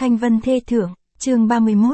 Thanh Vân Thê Thượng, chương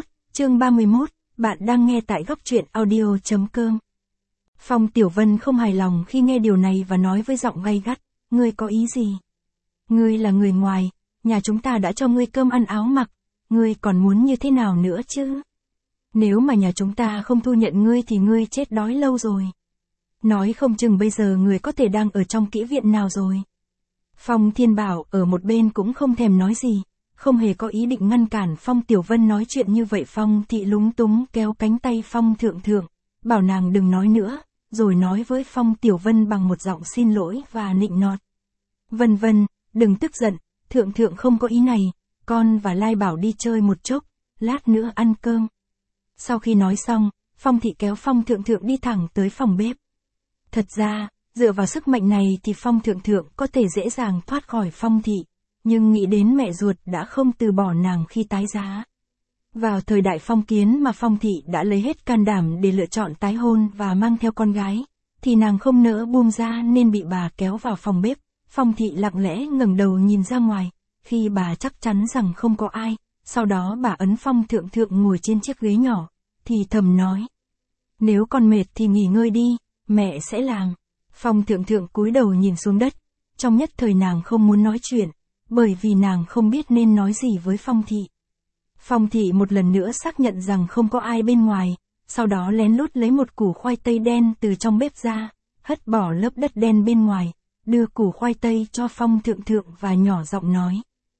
31, bạn đang nghe tại góc truyện audio.com. Phong Tiểu Vân không hài lòng khi nghe điều này và nói với giọng gay gắt, ngươi có ý gì? Ngươi là người ngoài, nhà chúng ta đã cho ngươi cơm ăn áo mặc, ngươi còn muốn như thế nào nữa chứ? Nếu mà nhà chúng ta không thu nhận ngươi thì ngươi chết đói lâu rồi. Nói không chừng bây giờ ngươi có thể đang ở trong kỹ viện nào rồi. Phong Thiên Bảo ở một bên cũng không thèm nói gì, không hề có ý định ngăn cản Phong Tiểu Vân nói chuyện như vậy. Phong Thị lúng túng kéo cánh tay Phong Thượng Thượng, bảo nàng đừng nói nữa, rồi nói với Phong Tiểu Vân bằng một giọng xin lỗi và nịnh nọt. Vân Vân, đừng tức giận, Thượng Thượng không có ý này, con và Lai Bảo đi chơi một chốc, lát nữa ăn cơm. Sau khi nói xong, Phong Thị kéo Phong Thượng Thượng đi thẳng tới phòng bếp. Thật ra, dựa vào sức mạnh này thì Phong Thượng Thượng có thể dễ dàng thoát khỏi Phong Thị, nhưng nghĩ đến mẹ ruột đã không từ bỏ nàng khi tái giá. Vào thời đại phong kiến mà Phong Thị đã lấy hết can đảm để lựa chọn tái hôn và mang theo con gái, thì nàng không nỡ buông ra nên bị bà kéo vào phòng bếp. Phong Thị lặng lẽ ngẩng đầu nhìn ra ngoài, khi bà chắc chắn rằng không có ai, sau đó bà ấn Phong Thượng Thượng ngồi trên chiếc ghế nhỏ, thì thầm nói. Nếu con mệt thì nghỉ ngơi đi, mẹ sẽ làm. Phong Thượng Thượng cúi đầu nhìn xuống đất, trong nhất thời nàng không muốn nói chuyện, bởi vì nàng không biết nên nói gì với Phong Thị. Phong Thị một lần nữa xác nhận rằng không có ai bên ngoài, sau đó lén lút lấy một củ khoai tây đen từ trong bếp ra, hất bỏ lớp đất đen bên ngoài, đưa củ khoai tây cho Phong Thượng Thượng và nhỏ giọng nói.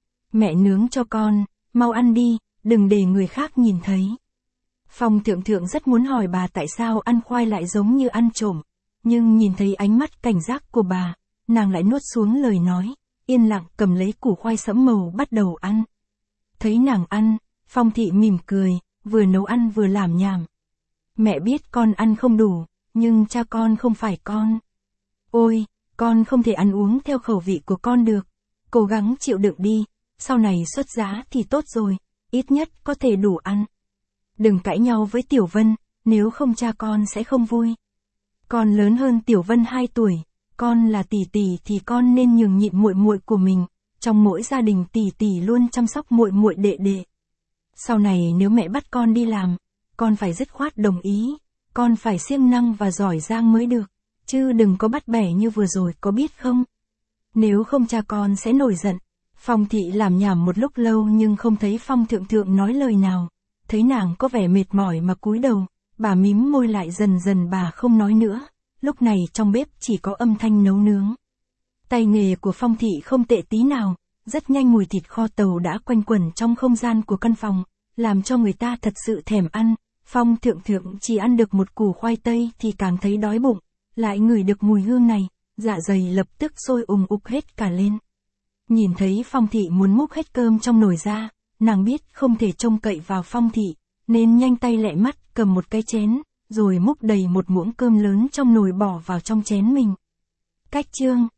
Mẹ nướng cho con, mau ăn đi, đừng để người khác nhìn thấy. Phong Thượng Thượng rất muốn hỏi bà tại sao ăn khoai lại giống như ăn trộm, nhưng nhìn thấy ánh mắt cảnh giác của bà, nàng lại nuốt xuống lời nói, yên lặng cầm lấy củ khoai sẫm màu bắt đầu ăn. Thấy nàng ăn, Phong Thị mỉm cười, vừa nấu ăn vừa làm nhảm. Mẹ biết con ăn không đủ, nhưng cha con không phải con. Ôi, con không thể ăn uống theo khẩu vị của con được, cố gắng chịu đựng đi, sau này xuất giá thì tốt rồi, ít nhất có thể đủ ăn. Đừng cãi nhau với Tiểu Vân, nếu không cha con sẽ không vui. Con lớn hơn Tiểu Vân 2 tuổi, con là tỷ tỷ thì con nên nhường nhịn muội muội của mình, trong mỗi gia đình tỷ tỷ luôn chăm sóc muội muội đệ đệ. Sau này nếu mẹ bắt con đi làm, con phải dứt khoát đồng ý, con phải siêng năng và giỏi giang mới được, chứ đừng có bắt bẻ như vừa rồi, có biết không? Nếu không cha con sẽ nổi giận. Phong Thị làm nhảm một lúc lâu nhưng không thấy Phong Thượng Thượng nói lời nào, thấy nàng có vẻ mệt mỏi mà cúi đầu, bà mím môi lại, dần dần bà không nói nữa. Lúc này trong bếp chỉ có âm thanh nấu nướng. Tay nghề của Phong Thị không tệ tí nào, rất nhanh mùi thịt kho tàu đã quanh quẩn trong không gian của căn phòng, làm cho người ta thật sự thèm ăn. Phong Thượng Thượng chỉ ăn được một củ khoai tây thì càng thấy đói bụng, lại ngửi được mùi hương này, dạ dày lập tức sôi ùng ục hết cả lên. Nhìn thấy Phong Thị muốn múc hết cơm trong nồi ra, nàng biết không thể trông cậy vào Phong Thị, nên nhanh tay lẹ mắt cầm một cái chén, rồi múc đầy một muỗng cơm lớn trong nồi bỏ vào trong chén mình. Cách chương